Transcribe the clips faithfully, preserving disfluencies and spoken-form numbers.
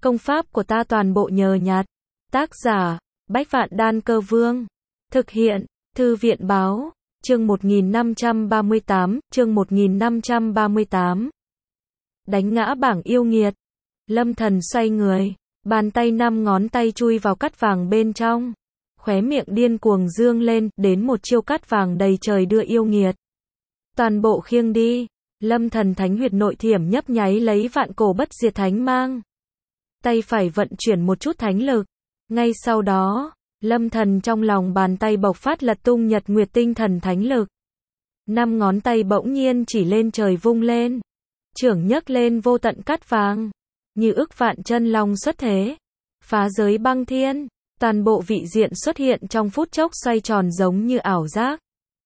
Công pháp của ta toàn bộ nhờ nhặt. Tác giả, Bách Vạn Đan Cơ Vương. Thực hiện, Thư viện Báo. Chương một nghìn năm trăm ba mươi tám, chương một nghìn năm trăm ba mươi tám. Đánh ngã bảng yêu nghiệt. Lâm Thần xoay người, bàn tay năm ngón tay chui vào cắt vàng bên trong. Khóe miệng điên cuồng dương lên, đến một chiêu cắt vàng đầy trời đưa yêu nghiệt. Toàn bộ khiêng đi. Lâm Thần thánh huyệt nội thiểm nhấp nháy lấy vạn cổ bất diệt thánh mang. Tay phải vận chuyển một chút thánh lực. Ngay sau đó, Lâm Thần trong lòng bàn tay bộc phát lật tung nhật nguyệt tinh thần thánh lực. Năm ngón tay bỗng nhiên chỉ lên trời vung lên. Chưởng nhấc lên vô tận cát vàng. Như ức vạn chân long xuất thế. Phá giới băng thiên. Toàn bộ vị diện xuất hiện trong phút chốc xoay tròn giống như ảo giác.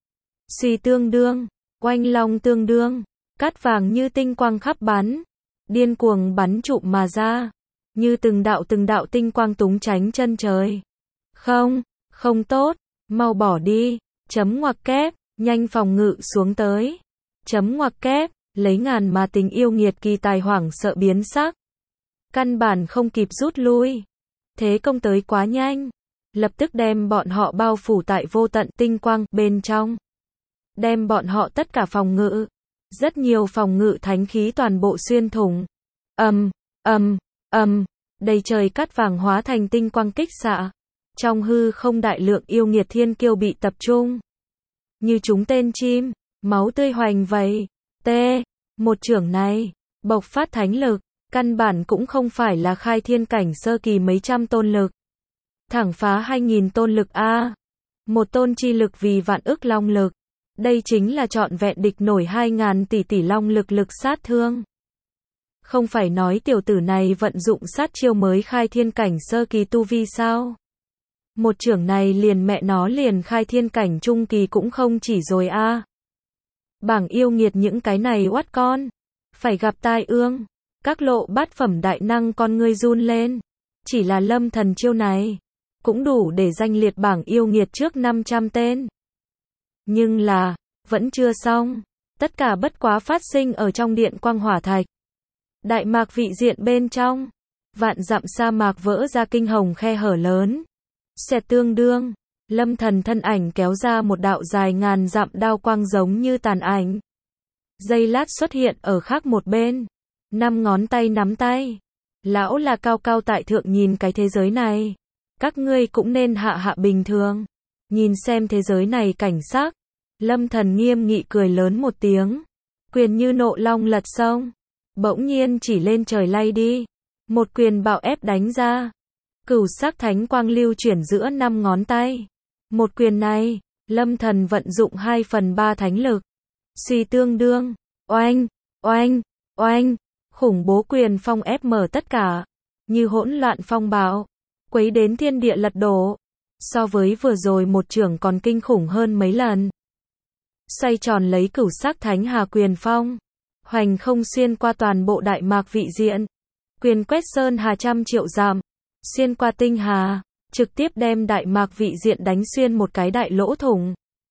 Xì tương đương. Oanh long tương đương. Cát vàng như tinh quang khắp bắn. Điên cuồng bắn trụm mà ra. Như từng đạo từng đạo tinh quang túng tránh chân trời. Không, không tốt, mau bỏ đi, chấm ngoặc kép, nhanh phòng ngự xuống tới. Chấm ngoặc kép, lấy ngàn mà tình yêu nghiệt kỳ tài hoảng sợ biến sắc. Căn bản không kịp rút lui. Thế công tới quá nhanh. Lập tức đem bọn họ bao phủ tại vô tận tinh quang bên trong. Đem bọn họ tất cả phòng ngự. Rất nhiều phòng ngự thánh khí toàn bộ xuyên thủng. Ầm, ầm, ầm, đầy trời cát vàng hóa thành tinh quang kích xạ. Trong hư không đại lượng yêu nghiệt thiên kiêu bị tập trung. Như chúng tên chim, máu tươi hoành vầy. T. Một chưởng này, bộc phát thánh lực, căn bản cũng không phải là khai thiên cảnh sơ kỳ mấy trăm tôn lực. Thẳng phá hai nghìn tôn lực A. Một tôn chi lực vì vạn ức long lực. Đây chính là trọn vẹn địch nổi hai ngàn tỷ tỷ long lực lực sát thương. Không phải nói tiểu tử này vận dụng sát chiêu mới khai thiên cảnh sơ kỳ tu vi sao? Một chưởng này liền mẹ nó liền khai thiên cảnh trung kỳ cũng không chỉ rồi a. À. Bảng yêu nghiệt những cái này oát con. Phải gặp tai ương. Các lộ bát phẩm đại năng con ngươi run lên. Chỉ là Lâm Thần chiêu này. Cũng đủ để danh liệt bảng yêu nghiệt trước năm trăm tên. Nhưng là, vẫn chưa xong. Tất cả bất quá phát sinh ở trong điện quang hỏa thạch. Đại mạc vị diện bên trong. Vạn dặm sa mạc vỡ ra kinh hồng khe hở lớn. Xẹt tương đương. Lâm Thần thân ảnh kéo ra một đạo dài ngàn dặm đao quang giống như tàn ảnh. Giây lát xuất hiện ở khác một bên. Năm ngón tay nắm tay. Lão là cao cao tại thượng nhìn cái thế giới này. Các ngươi cũng nên hạ hạ bình thường. Nhìn xem thế giới này cảnh sắc. Lâm Thần nghiêm nghị cười lớn một tiếng. Quyền như nộ long lật sông. Bỗng nhiên chỉ lên trời lay đi. Một quyền bạo ép đánh ra. Cửu sắc thánh quang lưu chuyển giữa năm ngón tay. Một quyền này, Lâm Thần vận dụng hai phần ba thánh lực. Xì tương đương. Oanh, oanh, oanh. Khủng bố quyền phong ép mở tất cả. Như hỗn loạn phong bạo. Quấy đến thiên địa lật đổ. So với vừa rồi một chưởng còn kinh khủng hơn mấy lần. Xoay tròn lấy cửu sắc thánh hà quyền phong. Hoành không xuyên qua toàn bộ đại mạc vị diện. Quyền quét sơn hà trăm triệu dặm. Xuyên qua tinh hà. Trực tiếp đem đại mạc vị diện đánh xuyên một cái đại lỗ thủng.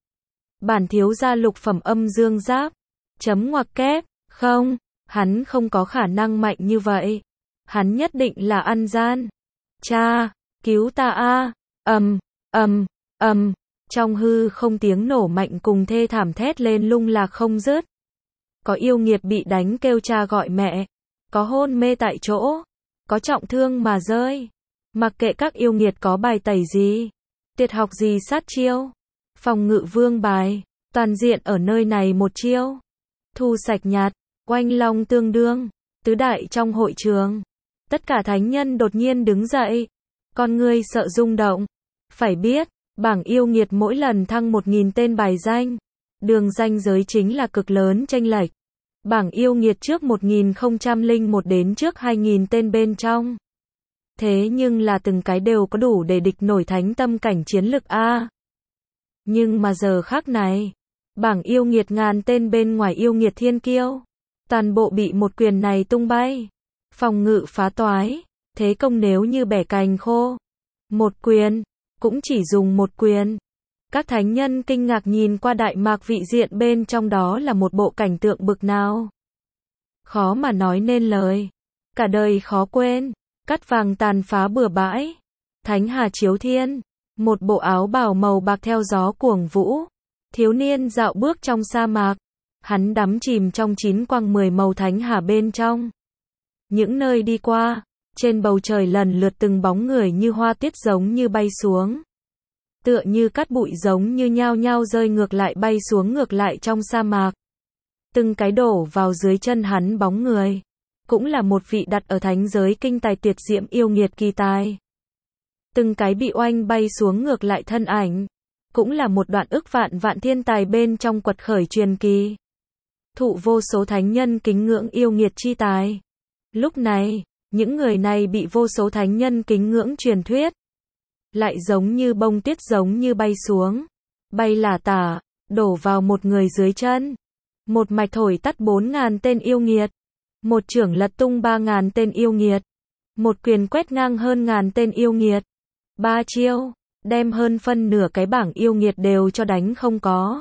Bản thiếu gia lục phẩm âm dương giáp. Chấm ngoặc kép. Không. Hắn không có khả năng mạnh như vậy. Hắn nhất định là ăn gian. Cha. Cứu ta a. Ầm. Ầm. Ầm. Trong hư không tiếng nổ mạnh cùng thê thảm thét lên lung lạc không dứt. Có yêu nghiệt bị đánh kêu cha gọi mẹ. Có hôn mê tại chỗ. Có trọng thương mà rơi. Mặc kệ các yêu nghiệt có bài tẩy gì. Tuyệt học gì sát chiêu. Phòng ngự vương bài. Toàn diện ở nơi này một chiêu. Thu sạch nhạt. Oanh long tương đương. Tứ đại trong hội trường. Tất cả thánh nhân đột nhiên đứng dậy. Con ngươi sợ rung động. Phải biết. Bảng yêu nghiệt mỗi lần thăng một nghìn tên bài danh. Đường ranh giới chính là cực lớn chênh lệch. Bảng yêu nghiệt trước một nghìn không trăm lẻ một đến trước hai nghìn tên bên trong. Thế nhưng là từng cái đều có đủ để địch nổi thánh tâm cảnh chiến lực A. Nhưng mà giờ khác này. Bảng yêu nghiệt ngàn tên bên ngoài yêu nghiệt thiên kiêu. Toàn bộ bị một quyền này tung bay. Phòng ngự phá toái. Thế công nếu như bẻ cành khô. Một quyền. Cũng chỉ dùng một quyền. Các thánh nhân kinh ngạc nhìn qua đại mạc vị diện bên trong đó là một bộ cảnh tượng bực nào. Khó mà nói nên lời. Cả đời khó quên. cắt vàng tàn phá bừa bãi. Thánh hà chiếu thiên, một bộ áo bào màu bạc theo gió cuồng vũ. Thiếu niên dạo bước trong sa mạc, hắn đắm chìm trong chín quang mười màu thánh hà bên trong. Những nơi đi qua, trên bầu trời lần lượt từng bóng người như hoa tiết giống như bay xuống. Tựa như cát bụi giống như nhao nhao rơi ngược lại bay xuống ngược lại trong sa mạc. Từng cái đổ vào dưới chân hắn bóng người. Cũng là một vị đặt ở thánh giới kinh tài tuyệt diễm yêu nghiệt kỳ tài. Từng cái bị oanh bay xuống ngược lại thân ảnh. Cũng là một đoạn ức vạn vạn thiên tài bên trong quật khởi truyền kỳ. Thụ vô số thánh nhân kính ngưỡng yêu nghiệt chi tài. Lúc này, những người này bị vô số thánh nhân kính ngưỡng truyền thuyết. Lại giống như bông tuyết giống như bay xuống. Bay lả tả, đổ vào một người dưới chân. Một mạch thổi tắt bốn ngàn tên yêu nghiệt. Một chưởng lật tung ba ngàn tên yêu nghiệt. Một quyền quét ngang hơn ngàn tên yêu nghiệt. Ba chiêu, đem hơn phân nửa cái bảng yêu nghiệt đều cho đánh không có.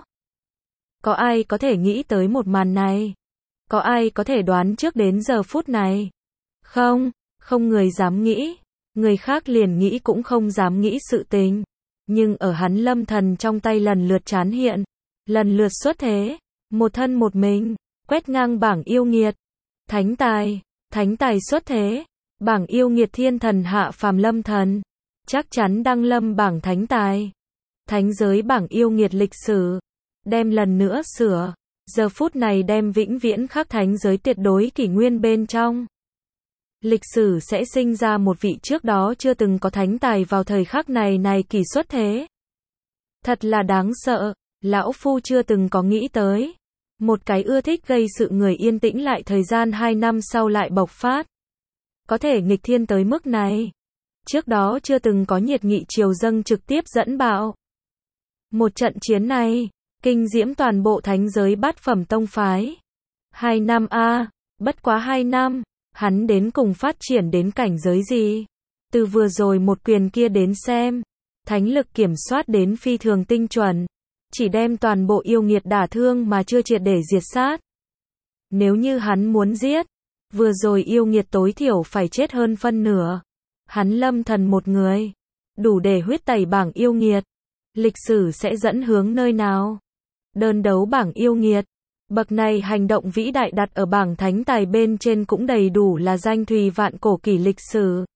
Có ai có thể nghĩ tới một màn này? Có ai có thể đoán trước đến giờ phút này? Không, không người dám nghĩ. Người khác liền nghĩ cũng không dám nghĩ sự tình. Nhưng ở hắn Lâm Thần trong tay lần lượt trán hiện. Lần lượt xuất thế. Một thân một mình. Quét ngang bảng yêu nghiệt. Thánh tài. Thánh tài xuất thế. Bảng yêu nghiệt thiên thần hạ phàm Lâm Thần. Chắc chắn đăng lâm bảng thánh tài. Thánh giới bảng yêu nghiệt lịch sử. Đem lần nữa sửa. Giờ phút này đem vĩnh viễn khắc thánh giới tuyệt đối kỷ nguyên bên trong. Lịch sử sẽ sinh ra một vị trước đó chưa từng có thánh tài vào thời khắc này này kỳ xuất thế. Thật là đáng sợ, lão phu chưa từng có nghĩ tới. Một cái ưa thích gây sự người yên tĩnh lại thời gian hai năm sau lại bộc phát. Có thể nghịch thiên tới mức này. Trước đó chưa từng có nhiệt nghị triều dâng trực tiếp dẫn bạo. Một trận chiến này, kinh diễm toàn bộ thánh giới bát phẩm tông phái. Hai năm a, bất quá hai năm. Hắn đến cùng phát triển đến cảnh giới gì? Từ vừa rồi một quyền kia đến xem, thánh lực kiểm soát đến phi thường tinh chuẩn, chỉ đem toàn bộ yêu nghiệt đả thương mà chưa triệt để diệt sát. Nếu như hắn muốn giết, vừa rồi yêu nghiệt tối thiểu phải chết hơn phân nửa. Hắn Lâm Thần một người, đủ để huyết tẩy bảng yêu nghiệt. Lịch sử sẽ dẫn hướng nơi nào? Đơn đấu bảng yêu nghiệt. Bậc này hành động vĩ đại đặt ở bảng thánh tài bên trên cũng đầy đủ là danh thùy vạn cổ kỷ lịch sử.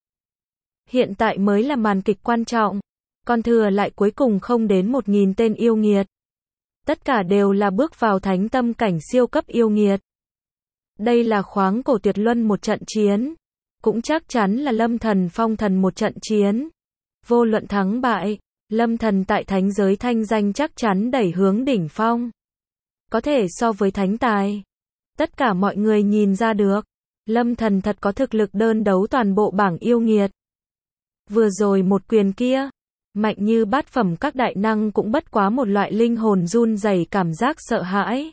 Hiện tại mới là màn kịch quan trọng, còn thừa lại cuối cùng không đến một nghìn tên yêu nghiệt. Tất cả đều là bước vào thánh tâm cảnh siêu cấp yêu nghiệt. Đây là khoáng cổ tuyệt luân một trận chiến, cũng chắc chắn là Lâm Thần phong thần một trận chiến. Vô luận thắng bại, Lâm Thần tại thánh giới thanh danh chắc chắn đẩy hướng đỉnh phong. Có thể so với thánh tài. Tất cả mọi người nhìn ra được, Lâm Thần thật có thực lực đơn đấu toàn bộ bảng yêu nghiệt. Vừa rồi một quyền kia, mạnh như bát phẩm các đại năng cũng bất quá một loại linh hồn run rẩy cảm giác sợ hãi.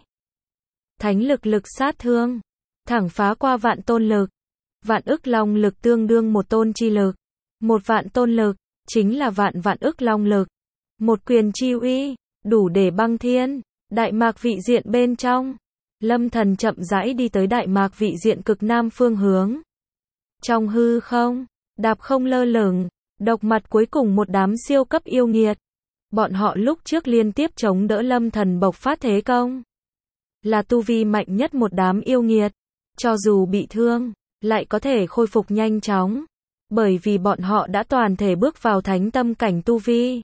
Thánh lực lực sát thương, thẳng phá qua vạn tôn lực. Vạn ức long lực tương đương một tôn chi lực. Một vạn tôn lực, chính là vạn vạn ức long lực. Một quyền chi uy, đủ để băng thiên. Đại mạc vị diện bên trong, Lâm Thần chậm rãi đi tới đại mạc vị diện cực nam phương hướng. Trong hư không, đạp không lơ lửng, độc mặt cuối cùng một đám siêu cấp yêu nghiệt. Bọn họ lúc trước liên tiếp chống đỡ Lâm Thần bộc phát thế công. Là tu vi mạnh nhất một đám yêu nghiệt. Cho dù bị thương, lại có thể khôi phục nhanh chóng. Bởi vì bọn họ đã toàn thể bước vào thánh tâm cảnh tu vi.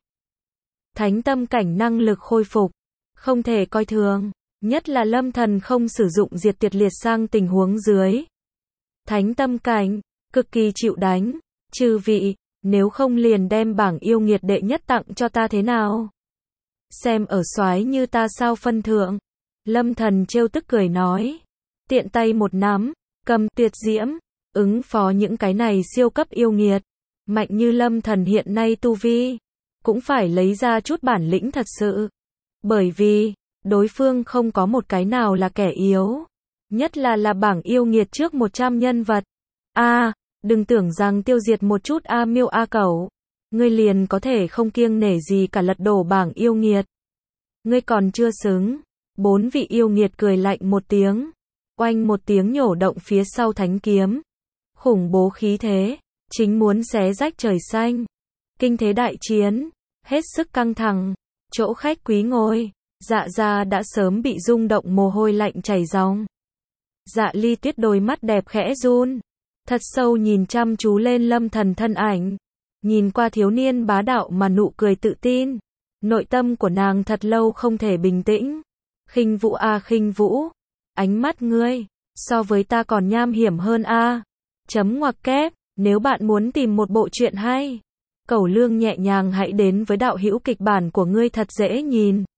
Thánh tâm cảnh năng lực khôi phục. Không thể coi thường, nhất là Lâm Thần không sử dụng diệt tuyệt liệt sang tình huống dưới. Thánh tâm cảnh, cực kỳ chịu đánh, chư vị, nếu không liền đem bảng yêu nghiệt đệ nhất tặng cho ta thế nào? Xem ở soái như ta sao phân thượng. Lâm Thần trêu tức cười nói, tiện tay một nắm, cầm tuyệt diễm, ứng phó những cái này siêu cấp yêu nghiệt. Mạnh như Lâm Thần hiện nay tu vi, cũng phải lấy ra chút bản lĩnh thật sự. Bởi vì, đối phương không có một cái nào là kẻ yếu. Nhất là là bảng yêu nghiệt trước một trăm nhân vật. A, à, đừng tưởng rằng tiêu diệt một chút A miêu A cẩu. Ngươi liền có thể không kiêng nể gì cả lật đổ bảng yêu nghiệt. Ngươi còn chưa xứng. Bốn vị yêu nghiệt cười lạnh một tiếng. Oanh một tiếng nhổ động phía sau thánh kiếm. Khủng bố khí thế. chính muốn xé rách trời xanh. Kinh thế đại chiến, hết sức căng thẳng, chỗ khách quý ngồi, Dạ Gia đã sớm bị rung động mồ hôi lạnh chảy ròng. Dạ Ly Tuyết đôi mắt đẹp khẽ run, thật sâu nhìn chăm chú lên Lâm Thần thân ảnh, nhìn qua thiếu niên bá đạo mà nụ cười tự tin, nội tâm của nàng thật lâu không thể bình tĩnh. Khinh Vũ a Khinh Vũ, ánh mắt ngươi, so với ta còn nham hiểm hơn a. Chấm ngoặc kép, nếu bạn muốn tìm một bộ truyện hay, cẩu lương nhẹ nhàng hãy đến với đạo hữu kịch bản của ngươi thật dễ nhìn.